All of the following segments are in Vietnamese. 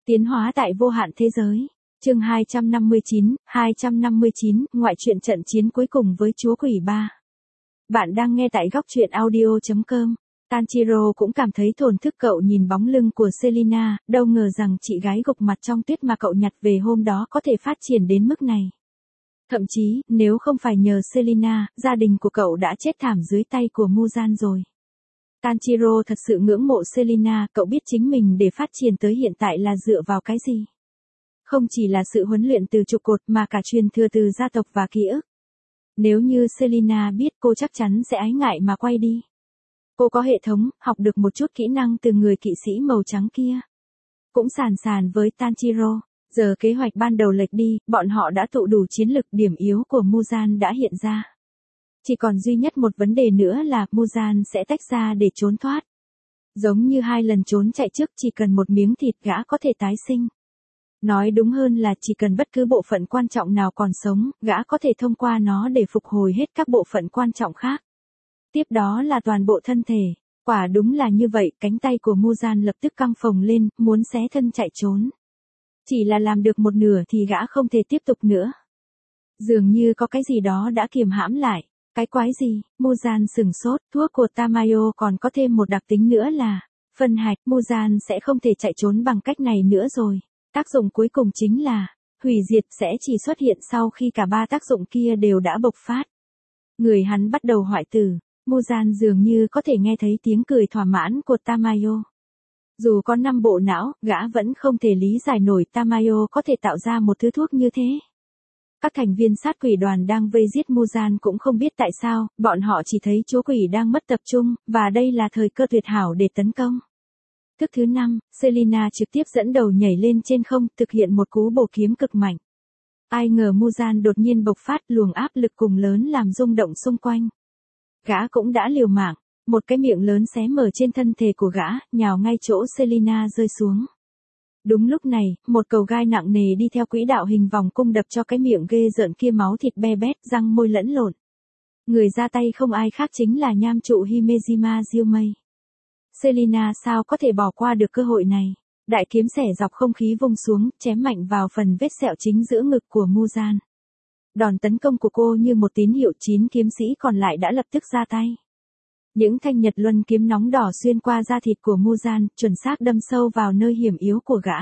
Tiến hóa tại vô hạn thế giới. Chương 259, ngoại truyện trận chiến cuối cùng với chúa quỷ 3. Bạn đang nghe tại góc truyện audio.com. Tanjiro cũng cảm thấy thổn thức, cậu nhìn bóng lưng của Selina, đâu ngờ rằng chị gái gục mặt trong tuyết mà cậu nhặt về hôm đó có thể phát triển đến mức này. Thậm chí, nếu không phải nhờ Selina, gia đình của cậu đã chết thảm dưới tay của Muzan rồi. Tanjiro thật sự ngưỡng mộ Selina, cậu biết chính mình để phát triển tới hiện tại là dựa vào cái gì. Không chỉ là sự huấn luyện từ trụ cột mà cả truyền thừa từ gia tộc và ký ức. Nếu như Selina biết, cô chắc chắn sẽ ái ngại mà quay đi. Cô có hệ thống, học được một chút kỹ năng từ người kỵ sĩ màu trắng kia. Cũng sàn với Tanjiro. Giờ kế hoạch ban đầu lệch đi, bọn họ đã tụ đủ chiến lực, điểm yếu của Muzan đã hiện ra. Chỉ còn duy nhất một vấn đề nữa là Muzan sẽ tách ra để trốn thoát. Giống như 2 lần trốn chạy trước, chỉ cần một miếng thịt gã có thể tái sinh. Nói đúng hơn là chỉ cần bất cứ bộ phận quan trọng nào còn sống, gã có thể thông qua nó để phục hồi hết các bộ phận quan trọng khác. Tiếp đó là toàn bộ thân thể. Quả đúng là như vậy, cánh tay của Muzan lập tức căng phồng lên, muốn xé thân chạy trốn. Chỉ là làm được một nửa thì gã không thể tiếp tục nữa. Dường như có cái gì đó đã kiềm hãm lại. Cái quái gì? Muzan sừng sốt. Thuốc của Tamayo còn có thêm một đặc tính nữa là phân hạch. Muzan sẽ không thể chạy trốn bằng cách này nữa rồi. Tác dụng cuối cùng chính là hủy diệt, sẽ chỉ xuất hiện sau khi cả 3 tác dụng kia đều đã bộc phát. Người hắn bắt đầu hoại tử. Muzan dường như có thể nghe thấy tiếng cười thỏa mãn của Tamayo. Dù có 5 bộ não, gã vẫn không thể lý giải nổi Tamayo có thể tạo ra một thứ thuốc như thế. Các thành viên sát quỷ đoàn đang vây giết Muzan cũng không biết tại sao, bọn họ chỉ thấy chúa quỷ đang mất tập trung, và đây là thời cơ tuyệt hảo để tấn công. Thức thứ 5, Selina trực tiếp dẫn đầu nhảy lên trên không, thực hiện một cú bổ kiếm cực mạnh. Ai ngờ Muzan đột nhiên bộc phát, luồng áp lực cùng lớn làm rung động xung quanh. Gã cũng đã liều mạng, một cái miệng lớn xé mở trên thân thể của gã, nhào ngay chỗ Selina rơi xuống. Đúng lúc này, một cầu gai nặng nề đi theo quỹ đạo hình vòng cung đập cho cái miệng ghê rợn kia, máu thịt be bét, răng môi lẫn lộn. Người ra tay không ai khác chính là nham trụ Himejima Ryumei. Selina sao có thể bỏ qua được cơ hội này. Đại kiếm xẻ dọc không khí vung xuống, chém mạnh vào phần vết sẹo chính giữa ngực của Muzan. Đòn tấn công của cô như một tín hiệu, 9 kiếm sĩ còn lại đã lập tức ra tay. Những thanh nhật luân kiếm nóng đỏ xuyên qua da thịt của Muzan, chuẩn xác đâm sâu vào nơi hiểm yếu của gã.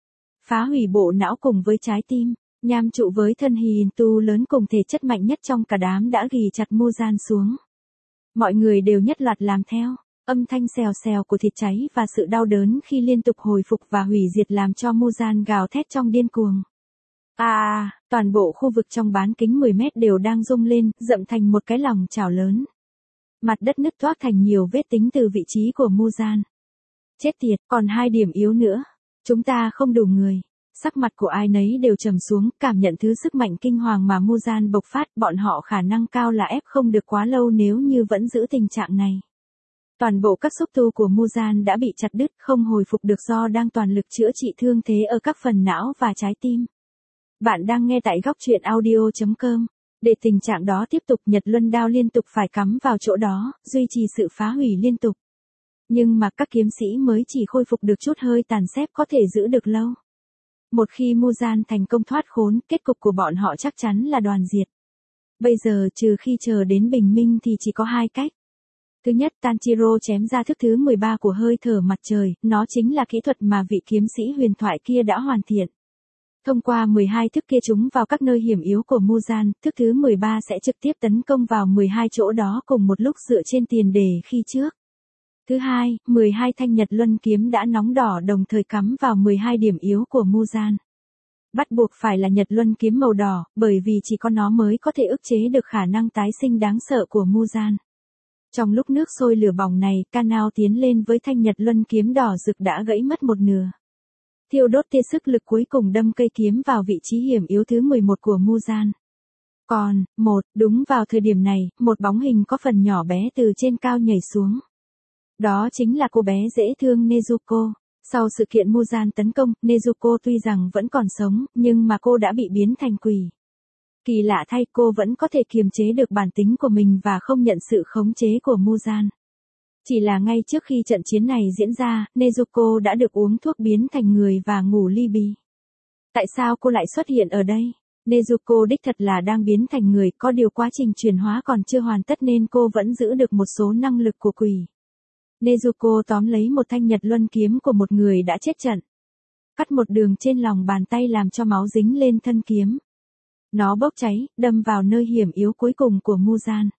Phá hủy bộ não cùng với trái tim, nham trụ với thân hình tu lớn cùng thể chất mạnh nhất trong cả đám đã ghì chặt Muzan xuống. Mọi người đều nhất loạt làm theo. Âm thanh xèo xèo của thịt cháy và sự đau đớn khi liên tục hồi phục và hủy diệt làm cho Muzan gào thét trong điên cuồng. Toàn bộ khu vực trong bán kính 10 mét đều đang rung lên, rậm thành một cái lòng chảo lớn. Mặt đất nứt toác thành nhiều vết tính từ vị trí của Muzan. Chết tiệt, còn 2 điểm yếu nữa. Chúng ta không đủ người. Sắc mặt của ai nấy đều trầm xuống, cảm nhận thứ sức mạnh kinh hoàng mà Muzan bộc phát, bọn họ khả năng cao là ép không được quá lâu nếu như vẫn giữ tình trạng này. Toàn bộ các xúc tu của Muzan đã bị chặt đứt, không hồi phục được do đang toàn lực chữa trị thương thế ở các phần não và trái tim. Bạn đang nghe tại góc truyện audio.com. Để tình trạng đó tiếp tục, Nhật Luân đao liên tục phải cắm vào chỗ đó, duy trì sự phá hủy liên tục. Nhưng mà các kiếm sĩ mới chỉ khôi phục được chút hơi tàn xếp có thể giữ được lâu. Một khi Muzan thành công thoát khốn, kết cục của bọn họ chắc chắn là đoàn diệt. Bây giờ trừ khi chờ đến bình minh thì chỉ có 2 cách. Thứ nhất, Tanjiro chém ra thức thứ 13 của hơi thở mặt trời, nó chính là kỹ thuật mà vị kiếm sĩ huyền thoại kia đã hoàn thiện. Thông qua 12 thức kia trúng vào các nơi hiểm yếu của Muzan, thức thứ 13 sẽ trực tiếp tấn công vào 12 chỗ đó cùng một lúc dựa trên tiền đề khi trước. Thứ hai, 12 thanh nhật luân kiếm đã nóng đỏ đồng thời cắm vào 12 điểm yếu của Muzan. Bắt buộc phải là nhật luân kiếm màu đỏ, bởi vì chỉ có nó mới có thể ức chế được khả năng tái sinh đáng sợ của Muzan. Trong lúc nước sôi lửa bỏng này, Kanao tiến lên với thanh nhật luân kiếm đỏ rực đã gãy mất một nửa. Thiêu đốt tia sức lực cuối cùng đâm cây kiếm vào vị trí hiểm yếu thứ 11 của Muzan. Còn, đúng vào thời điểm này, một bóng hình có phần nhỏ bé từ trên cao nhảy xuống. Đó chính là cô bé dễ thương Nezuko. Sau sự kiện Muzan tấn công, Nezuko tuy rằng vẫn còn sống, nhưng mà cô đã bị biến thành quỷ. Kỳ lạ thay, cô vẫn có thể kiềm chế được bản tính của mình và không nhận sự khống chế của Muzan. Chỉ là ngay trước khi trận chiến này diễn ra, Nezuko đã được uống thuốc biến thành người và ngủ ly bì. Tại sao cô lại xuất hiện ở đây? Nezuko đích thật là đang biến thành người, có điều quá trình chuyển hóa còn chưa hoàn tất nên cô vẫn giữ được một số năng lực của quỷ. Nezuko tóm lấy một thanh nhật luân kiếm của một người đã chết trận. Cắt một đường trên lòng bàn tay làm cho máu dính lên thân kiếm. Nó bốc cháy, đâm vào nơi hiểm yếu cuối cùng của Muzan.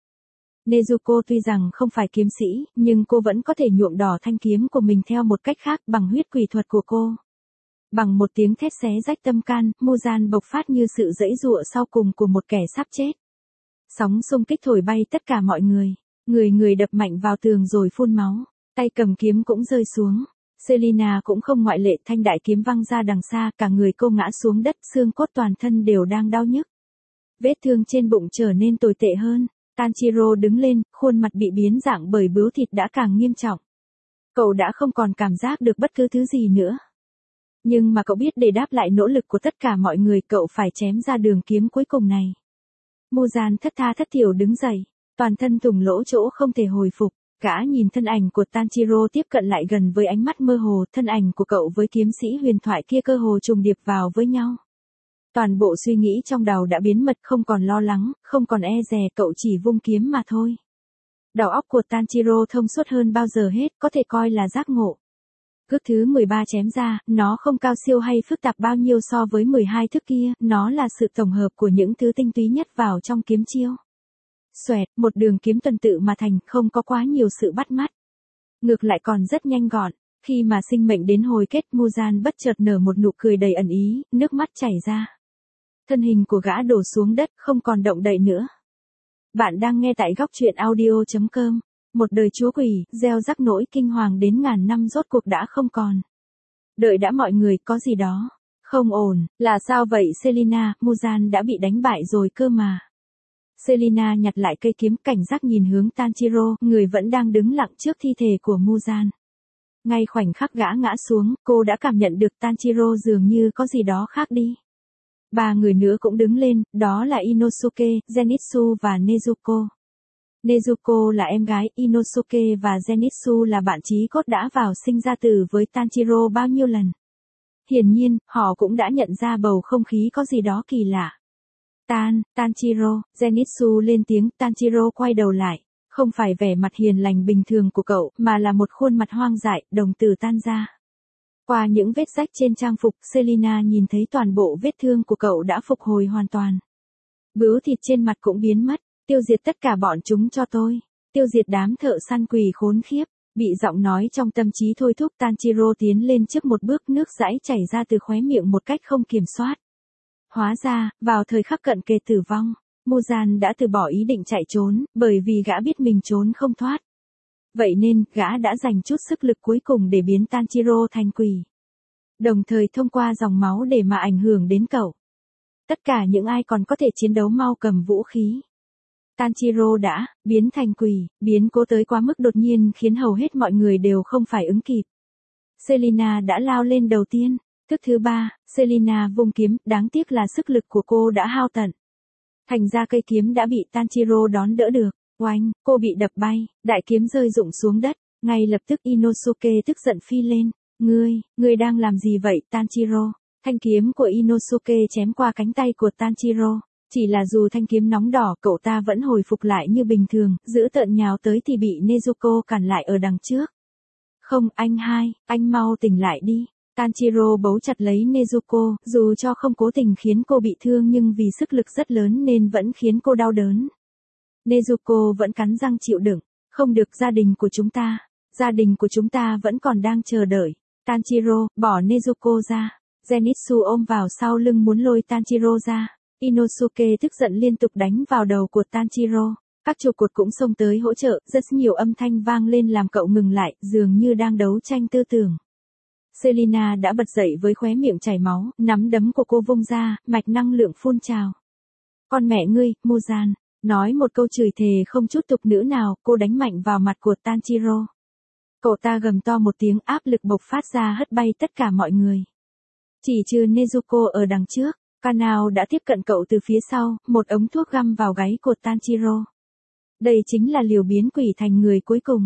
Nezuko tuy rằng không phải kiếm sĩ, nhưng cô vẫn có thể nhuộm đỏ thanh kiếm của mình theo một cách khác bằng huyết quỷ thuật của cô. Bằng một tiếng thét xé rách tâm can, Muzan bộc phát như sự giãy giụa sau cùng của một kẻ sắp chết. Sóng xung kích thổi bay tất cả mọi người. Người đập mạnh vào tường rồi phun máu. Tay cầm kiếm cũng rơi xuống. Selina cũng không ngoại lệ, thanh đại kiếm văng ra đằng xa, cả người cô ngã xuống đất, xương cốt toàn thân đều đang đau nhức. Vết thương trên bụng trở nên tồi tệ hơn. Tanjiro đứng lên, khuôn mặt bị biến dạng bởi bướu thịt đã càng nghiêm trọng. Cậu đã không còn cảm giác được bất cứ thứ gì nữa. Nhưng mà cậu biết để đáp lại nỗ lực của tất cả mọi người, cậu phải chém ra đường kiếm cuối cùng này. Muzan thất tha thất thểu đứng dậy, toàn thân thủng lỗ chỗ không thể hồi phục. Gã nhìn thân ảnh của Tanjiro tiếp cận lại gần với ánh mắt mơ hồ, thân ảnh của cậu với kiếm sĩ huyền thoại kia cơ hồ trùng điệp vào với nhau. Toàn bộ suy nghĩ trong đầu đã biến mất, không còn lo lắng, không còn e dè, cậu chỉ vung kiếm mà thôi. Đầu óc của Tanjiro thông suốt hơn bao giờ hết, có thể coi là giác ngộ. Cước thứ 13 chém ra, nó không cao siêu hay phức tạp bao nhiêu so với 12 thức kia, nó là sự tổng hợp của những thứ tinh túy nhất vào trong kiếm chiêu. Xoẹt, một đường kiếm tuần tự mà thành, không có quá nhiều sự bắt mắt. Ngược lại còn rất nhanh gọn, khi mà sinh mệnh đến hồi kết, Muzan bất chợt nở một nụ cười đầy ẩn ý, nước mắt chảy ra. Thân hình của gã đổ xuống đất, không còn động đậy nữa. Bạn đang nghe tại góc truyện audio.com. Một đời chúa quỷ, gieo rắc nỗi kinh hoàng đến ngàn năm rốt cuộc đã không còn. Đợi đã mọi người, có gì đó không ổn, là sao vậy Selina? Muzan đã bị đánh bại rồi cơ mà. Selina nhặt lại cây kiếm, cảnh giác nhìn hướng Tanjiro, người vẫn đang đứng lặng trước thi thể của Muzan. Ngay khoảnh khắc gã ngã xuống, cô đã cảm nhận được Tanjiro dường như có gì đó khác đi. Ba người nữa cũng đứng lên, đó là Inosuke, Zenitsu và Nezuko. Nezuko là em gái, Inosuke và Zenitsu là bạn chí cốt đã vào sinh ra tử với Tanjiro bao nhiêu lần. Hiển nhiên, họ cũng đã nhận ra bầu không khí có gì đó kỳ lạ. Tanjiro, Zenitsu lên tiếng, Tanjiro quay đầu lại, không phải vẻ mặt hiền lành bình thường của cậu, mà là một khuôn mặt hoang dại, đồng tử tan ra. Qua những vết rách trên trang phục, Selina nhìn thấy toàn bộ vết thương của cậu đã phục hồi hoàn toàn. Bướu thịt trên mặt cũng biến mất, tiêu diệt tất cả bọn chúng cho tôi, tiêu diệt đám thợ săn quỷ khốn khiếp, bị giọng nói trong tâm trí thôi thúc Tanjiro tiến lên trước một bước, nước dãi chảy ra từ khóe miệng một cách không kiểm soát. Hóa ra, vào thời khắc cận kề tử vong, Muzan đã từ bỏ ý định chạy trốn, bởi vì gã biết mình trốn không thoát. Vậy nên, gã đã dành chút sức lực cuối cùng để biến Tanjiro thành quỷ. Đồng thời thông qua dòng máu để mà ảnh hưởng đến cậu. Tất cả những ai còn có thể chiến đấu mau cầm vũ khí. Tanjiro đã biến thành quỷ, biến cố tới quá mức đột nhiên khiến hầu hết mọi người đều không phải ứng kịp. Selina đã lao lên đầu tiên. Thức thứ 3, Selina vung kiếm, đáng tiếc là sức lực của cô đã hao tận. Thành ra cây kiếm đã bị Tanjiro đón đỡ được. Oanh, cô bị đập bay, đại kiếm rơi rụng xuống đất, ngay lập tức Inosuke tức giận phi lên. Ngươi đang làm gì vậy Tanjiro? Thanh kiếm của Inosuke chém qua cánh tay của Tanjiro. Chỉ là dù thanh kiếm nóng đỏ, cậu ta vẫn hồi phục lại như bình thường, giữ tợn nhào tới thì bị Nezuko cản lại ở đằng trước. Không, anh mau tỉnh lại đi. Tanjiro bấu chặt lấy Nezuko, dù cho không cố tình khiến cô bị thương nhưng vì sức lực rất lớn nên vẫn khiến cô đau đớn. Nezuko vẫn cắn răng chịu đựng, không được, gia đình của chúng ta vẫn còn đang chờ đợi. Tanjiro, bỏ Nezuko ra. Zenitsu ôm vào sau lưng muốn lôi Tanjiro ra. Inosuke tức giận liên tục đánh vào đầu của Tanjiro. Các trụ cột cũng xông tới hỗ trợ, rất nhiều âm thanh vang lên làm cậu ngừng lại, dường như đang đấu tranh tư tưởng. Selina đã bật dậy với khóe miệng chảy máu, nắm đấm của cô vung ra, mạch năng lượng phun trào. Con mẹ ngươi, Muzan, nói một câu chửi thề không chút tục ngữ nào, cô đánh mạnh vào mặt của Tanjiro. Cậu ta gầm to một tiếng, áp lực bộc phát ra hất bay tất cả mọi người. Chỉ trừ Nezuko ở đằng trước, Kanao đã tiếp cận cậu từ phía sau, một ống thuốc găm vào gáy của Tanjiro. Đây chính là liều biến quỷ thành người cuối cùng.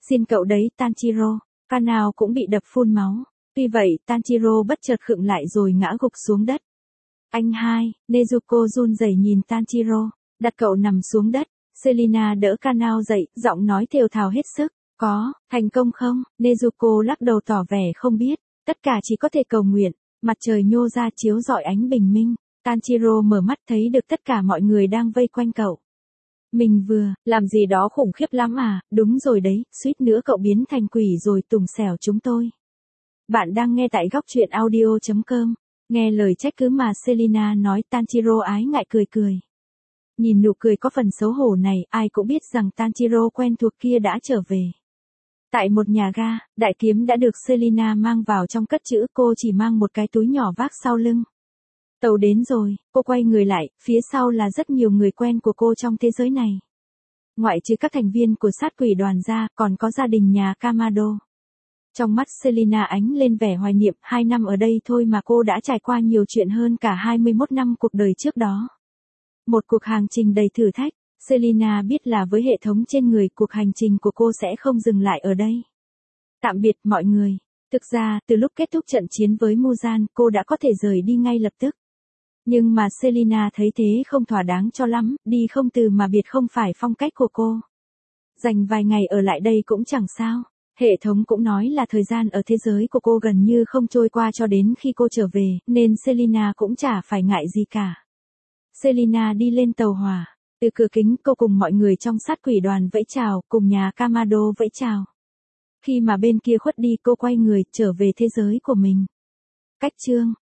Xin cậu đấy Tanjiro. Kanao cũng bị đập phun máu. Tuy vậy Tanjiro bất chợt khựng lại rồi ngã gục xuống đất. Anh hai, Nezuko run rẩy nhìn Tanjiro, đặt cậu nằm xuống đất. Selina đỡ Kanao dậy, giọng nói thều thào hết sức. Có, thành công không? Nezuko lắc đầu tỏ vẻ không biết. Tất cả chỉ có thể cầu nguyện. Mặt trời nhô ra chiếu rọi ánh bình minh. Tanjiro mở mắt thấy được tất cả mọi người đang vây quanh cậu. Mình vừa, làm gì đó khủng khiếp lắm à, đúng rồi đấy, suýt nữa cậu biến thành quỷ rồi tùng xẻo chúng tôi. Bạn đang nghe tại góc truyện audio.com. Nghe lời trách cứ mà Selina nói Tanjiro ái ngại cười cười. Nhìn nụ cười có phần xấu hổ này, ai cũng biết rằng Tanjiro quen thuộc kia đã trở về. Tại một nhà ga, đại kiếm đã được Selina mang vào trong cất chữ, cô chỉ mang một cái túi nhỏ vác sau lưng. Tàu đến rồi, cô quay người lại, phía sau là rất nhiều người quen của cô trong thế giới này. Ngoại trừ các thành viên của sát quỷ đoàn ra, còn có gia đình nhà Kamado. Trong mắt Selina ánh lên vẻ hoài niệm, 2 năm ở đây thôi mà cô đã trải qua nhiều chuyện hơn cả 21 năm cuộc đời trước đó. Một cuộc hành trình đầy thử thách, Selina biết là với hệ thống trên người, cuộc hành trình của cô sẽ không dừng lại ở đây. Tạm biệt mọi người. Thực ra, từ lúc kết thúc trận chiến với Muzan, cô đã có thể rời đi ngay lập tức. Nhưng mà Selina thấy thế không thỏa đáng cho lắm, đi không từ mà biệt không phải phong cách của cô. Dành vài ngày ở lại đây cũng chẳng sao. Hệ thống cũng nói là thời gian ở thế giới của cô gần như không trôi qua cho đến khi cô trở về, nên Selina cũng chả phải ngại gì cả. Selina đi lên tàu hỏa. Từ cửa kính cô cùng mọi người trong sát quỷ đoàn vẫy chào, cùng nhà Kamado vẫy chào. Khi mà bên kia khuất đi cô quay người trở về thế giới của mình. Cách chương